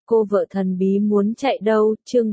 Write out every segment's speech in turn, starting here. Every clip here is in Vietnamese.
Cô vợ thần bí muốn chạy đâu, chương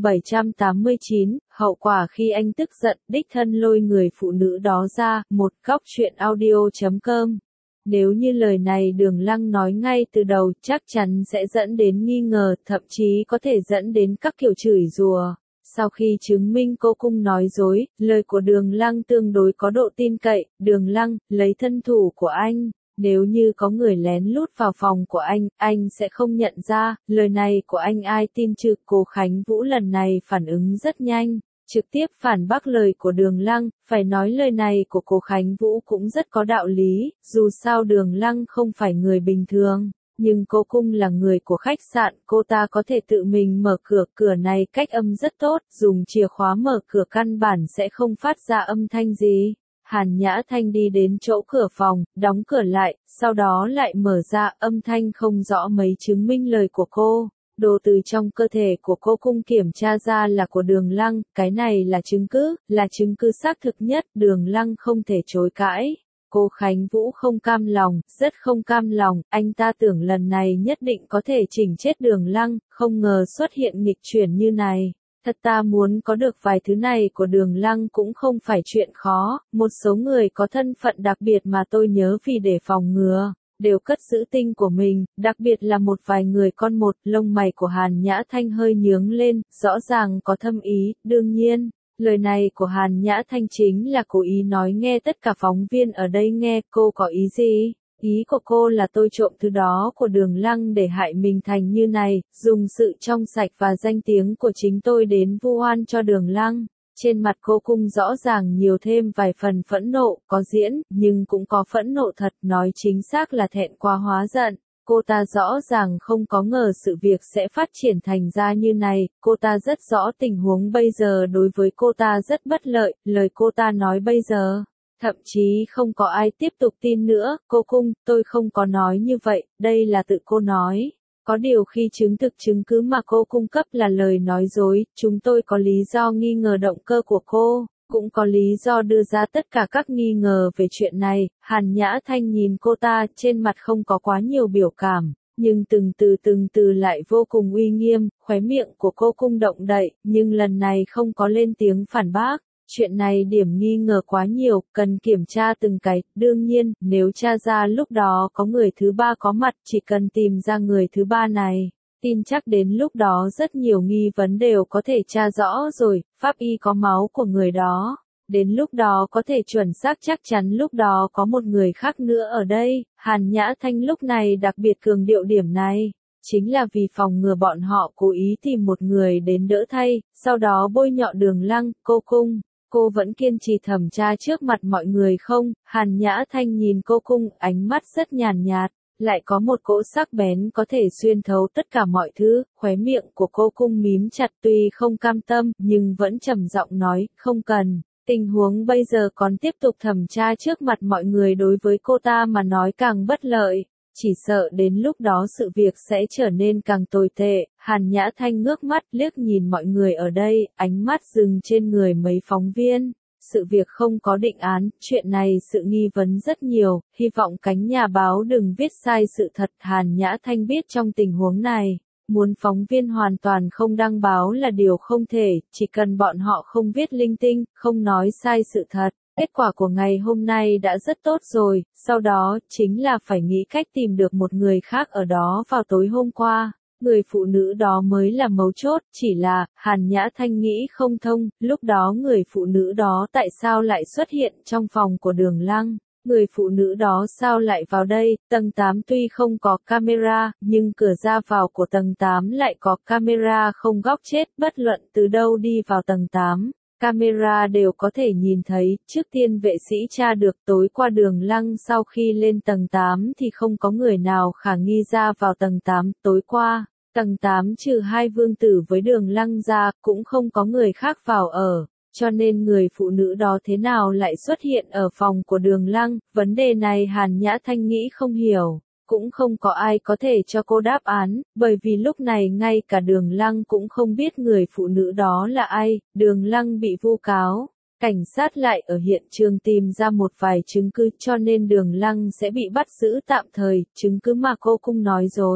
789, hậu quả khi anh tức giận, đích thân lôi người phụ nữ đó ra, một góc truyện audio.com. Nếu như lời này Đường Lăng nói ngay từ đầu, chắc chắn sẽ dẫn đến nghi ngờ, thậm chí có thể dẫn đến các kiểu chửi rủa. Sau khi chứng minh cô cung nói dối, lời của Đường Lăng tương đối có độ tin cậy, Đường Lăng, lấy thân thủ của anh. Nếu như có người lén lút vào phòng của anh sẽ không nhận ra, lời này của anh ai tin chứ? Cô Khánh Vũ lần này phản ứng rất nhanh, trực tiếp phản bác lời của Đường Lăng, phải nói lời này của cô Khánh Vũ cũng rất có đạo lý, dù sao Đường Lăng không phải người bình thường. Nhưng cô cung là người của khách sạn, cô ta có thể tự mình mở cửa, cửa này cách âm rất tốt, dùng chìa khóa mở cửa căn bản sẽ không phát ra âm thanh gì. Hàn Nhã Thanh đi đến chỗ cửa phòng, đóng cửa lại, sau đó lại mở ra, âm thanh không rõ mấy chứng minh lời của cô. Đồ từ trong cơ thể của cô cung kiểm tra ra là của Đường Lăng, cái này là chứng cứ xác thực nhất, Đường Lăng không thể chối cãi. Cô Khánh Vũ không cam lòng, rất không cam lòng, anh ta tưởng lần này nhất định có thể chỉnh chết Đường Lăng, không ngờ xuất hiện nghịch chuyển như này. Thật ta muốn có được vài thứ này của Đường Lăng cũng không phải chuyện khó, một số người có thân phận đặc biệt mà tôi nhớ vì để phòng ngừa, đều cất giữ tinh của mình, đặc biệt là một vài người con một, lông mày của Hàn Nhã Thanh hơi nhướng lên, rõ ràng có thâm ý, đương nhiên. Lời này của Hàn Nhã Thanh chính là cố ý nói nghe tất cả phóng viên ở đây nghe, cô có ý gì? Ý của cô là tôi trộm thứ đó của Đường Lăng để hại mình thành như này, dùng sự trong sạch và danh tiếng của chính tôi đến vu oan cho Đường Lăng. Trên mặt cô cung rõ ràng nhiều thêm vài phần phẫn nộ, có diễn, nhưng cũng có phẫn nộ thật, nói chính xác là thẹn quá hóa giận. Cô ta rõ ràng không có ngờ sự việc sẽ phát triển thành ra như này, cô ta rất rõ tình huống bây giờ đối với cô ta rất bất lợi, lời cô ta nói bây giờ. Thậm chí không có ai tiếp tục tin nữa, cô cung, tôi không có nói như vậy, đây là tự cô nói. Có điều khi chứng cứ mà cô cung cấp là lời nói dối, chúng tôi có lý do nghi ngờ động cơ của cô, cũng có lý do đưa ra tất cả các nghi ngờ về chuyện này. Hàn Nhã Thanh nhìn cô ta, trên mặt không có quá nhiều biểu cảm, nhưng từng từ lại vô cùng uy nghiêm, khóe miệng của cô cung động đậy, nhưng lần này không có lên tiếng phản bác. Chuyện này điểm nghi ngờ quá nhiều, cần kiểm tra từng cái, đương nhiên, nếu tra ra lúc đó có người thứ ba có mặt, chỉ cần tìm ra người thứ ba này, tin chắc đến lúc đó rất nhiều nghi vấn đều có thể tra rõ rồi, pháp y có máu của người đó. Đến lúc đó có thể chuẩn xác chắc chắn lúc đó có một người khác nữa ở đây, Hàn Nhã Thanh lúc này đặc biệt cường điệu điểm này. Chính là vì phòng ngừa bọn họ cố ý tìm một người đến đỡ thay, sau đó bôi nhọ Đường Lăng, cô cung. Cô vẫn kiên trì thẩm tra trước mặt mọi người không? Hàn Nhã Thanh nhìn cô cung, ánh mắt rất nhàn nhạt, lại có một cỗ sắc bén có thể xuyên thấu tất cả mọi thứ, khóe miệng của cô cung mím chặt tuy không cam tâm, nhưng vẫn trầm giọng nói, không cần. Tình huống bây giờ còn tiếp tục thẩm tra trước mặt mọi người đối với cô ta mà nói càng bất lợi. Chỉ sợ đến lúc đó sự việc sẽ trở nên càng tồi tệ. Hàn Nhã Thanh ngước mắt liếc nhìn mọi người ở đây, ánh mắt dừng trên người mấy phóng viên. Sự việc không có định án, chuyện này sự nghi vấn rất nhiều, hy vọng cánh nhà báo đừng viết sai sự thật. Hàn Nhã Thanh biết trong tình huống này, muốn phóng viên hoàn toàn không đăng báo là điều không thể, chỉ cần bọn họ không viết linh tinh, không nói sai sự thật. Kết quả của ngày hôm nay đã rất tốt rồi, sau đó chính là phải nghĩ cách tìm được một người khác ở đó vào tối hôm qua. Người phụ nữ đó mới là mấu chốt, chỉ là, Hàn Nhã Thanh nghĩ không thông, lúc đó người phụ nữ đó tại sao lại xuất hiện trong phòng của Đường Lăng? Người phụ nữ đó sao lại vào đây? Tầng 8 tuy không có camera, nhưng cửa ra vào của tầng 8 lại có camera không góc chết, bất luận từ đâu đi vào tầng 8. Camera đều có thể nhìn thấy, trước tiên vệ sĩ tra được tối qua Đường Lăng sau khi lên tầng 8 thì không có người nào khả nghi ra vào tầng 8, tối qua, tầng 8 trừ hai vương tử với Đường Lăng ra, cũng không có người khác vào ở, cho nên người phụ nữ đó thế nào lại xuất hiện ở phòng của Đường Lăng, vấn đề này Hàn Nhã Thanh nghĩ không hiểu. Cũng không có ai có thể cho cô đáp án, bởi vì lúc này ngay cả Đường Lăng cũng không biết người phụ nữ đó là ai. Đường Lăng bị vu cáo, cảnh sát lại ở hiện trường tìm ra một vài chứng cứ cho nên Đường Lăng sẽ bị bắt giữ tạm thời, chứng cứ mà cô cung nói dối.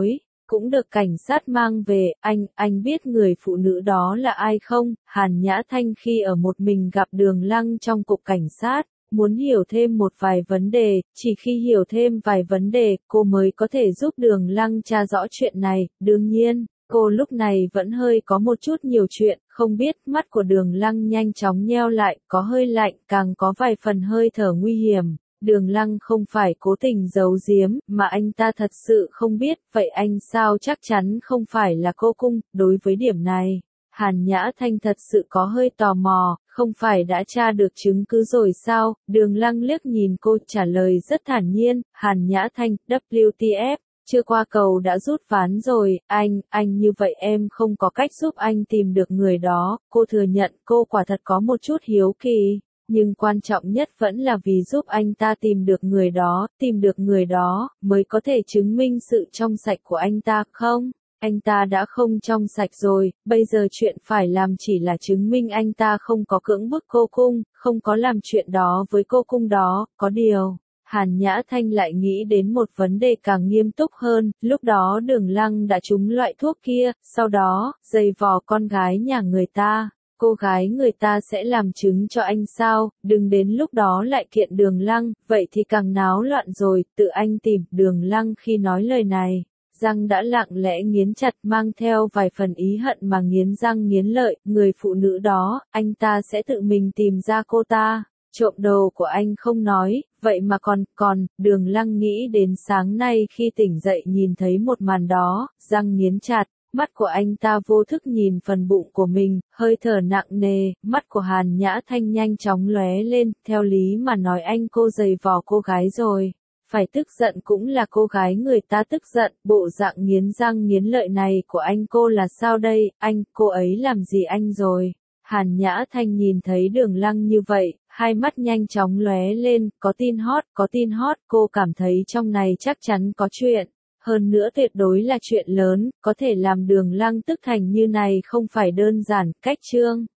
cũng được cảnh sát mang về, anh biết người phụ nữ đó là ai không? Hàn Nhã Thanh khi ở một mình gặp Đường Lăng trong cục cảnh sát, muốn hiểu thêm một vài vấn đề, chỉ khi hiểu thêm vài vấn đề, cô mới có thể giúp Đường Lăng tra rõ chuyện này, đương nhiên. Cô lúc này vẫn hơi có một chút nhiều chuyện, không biết, mắt của Đường Lăng nhanh chóng nheo lại, có hơi lạnh, càng có vài phần hơi thở nguy hiểm. Đường Lăng không phải cố tình giấu giếm, mà anh ta thật sự không biết, vậy anh sao chắc chắn không phải là cô cung, đối với điểm này. Hàn Nhã Thanh thật sự có hơi tò mò, không phải đã tra được chứng cứ rồi sao? Đường Lăng liếc nhìn cô trả lời rất thản nhiên, Hàn Nhã Thanh, WTF. Chưa qua cầu đã rút ván rồi, anh như vậy em không có cách giúp anh tìm được người đó, cô thừa nhận cô quả thật có một chút hiếu kỳ, nhưng quan trọng nhất vẫn là vì giúp anh ta tìm được người đó, mới có thể chứng minh sự trong sạch của anh ta, không? Anh ta đã không trong sạch rồi, bây giờ chuyện phải làm chỉ là chứng minh anh ta không có cưỡng bức cô cung, không có làm chuyện đó với cô cung đó, có điều. Hàn Nhã Thanh lại nghĩ đến một vấn đề càng nghiêm túc hơn, lúc đó Đường Lăng đã trúng loại thuốc kia, sau đó, giày vò con gái nhà người ta, cô gái người ta sẽ làm chứng cho anh sao, đừng đến lúc đó lại kiện Đường Lăng, vậy thì càng náo loạn rồi, tự anh tìm. Đường Lăng khi nói lời này, răng đã lặng lẽ nghiến chặt mang theo vài phần ý hận mà nghiến răng nghiến lợi, người phụ nữ đó, anh ta sẽ tự mình tìm ra cô ta. Trộm đồ của anh không nói, vậy mà còn, Đường Lăng nghĩ đến sáng nay khi tỉnh dậy nhìn thấy một màn đó, răng nghiến chặt, mắt của anh ta vô thức nhìn phần bụng của mình, hơi thở nặng nề, mắt của Hàn Nhã Thanh nhanh chóng lóe lên, theo lý mà nói anh cô giày vò cô gái rồi. Phải tức giận cũng là cô gái người ta tức giận, bộ dạng nghiến răng nghiến lợi này của anh cô là sao đây, cô ấy làm gì anh rồi? Hàn Nhã Thanh nhìn thấy Đường Lăng như vậy, hai mắt nhanh chóng lóe lên, có tin hot, cô cảm thấy trong này chắc chắn có chuyện. Hơn nữa tuyệt đối là chuyện lớn, có thể làm Đường Lăng tức thành như này không phải đơn giản, cách chương.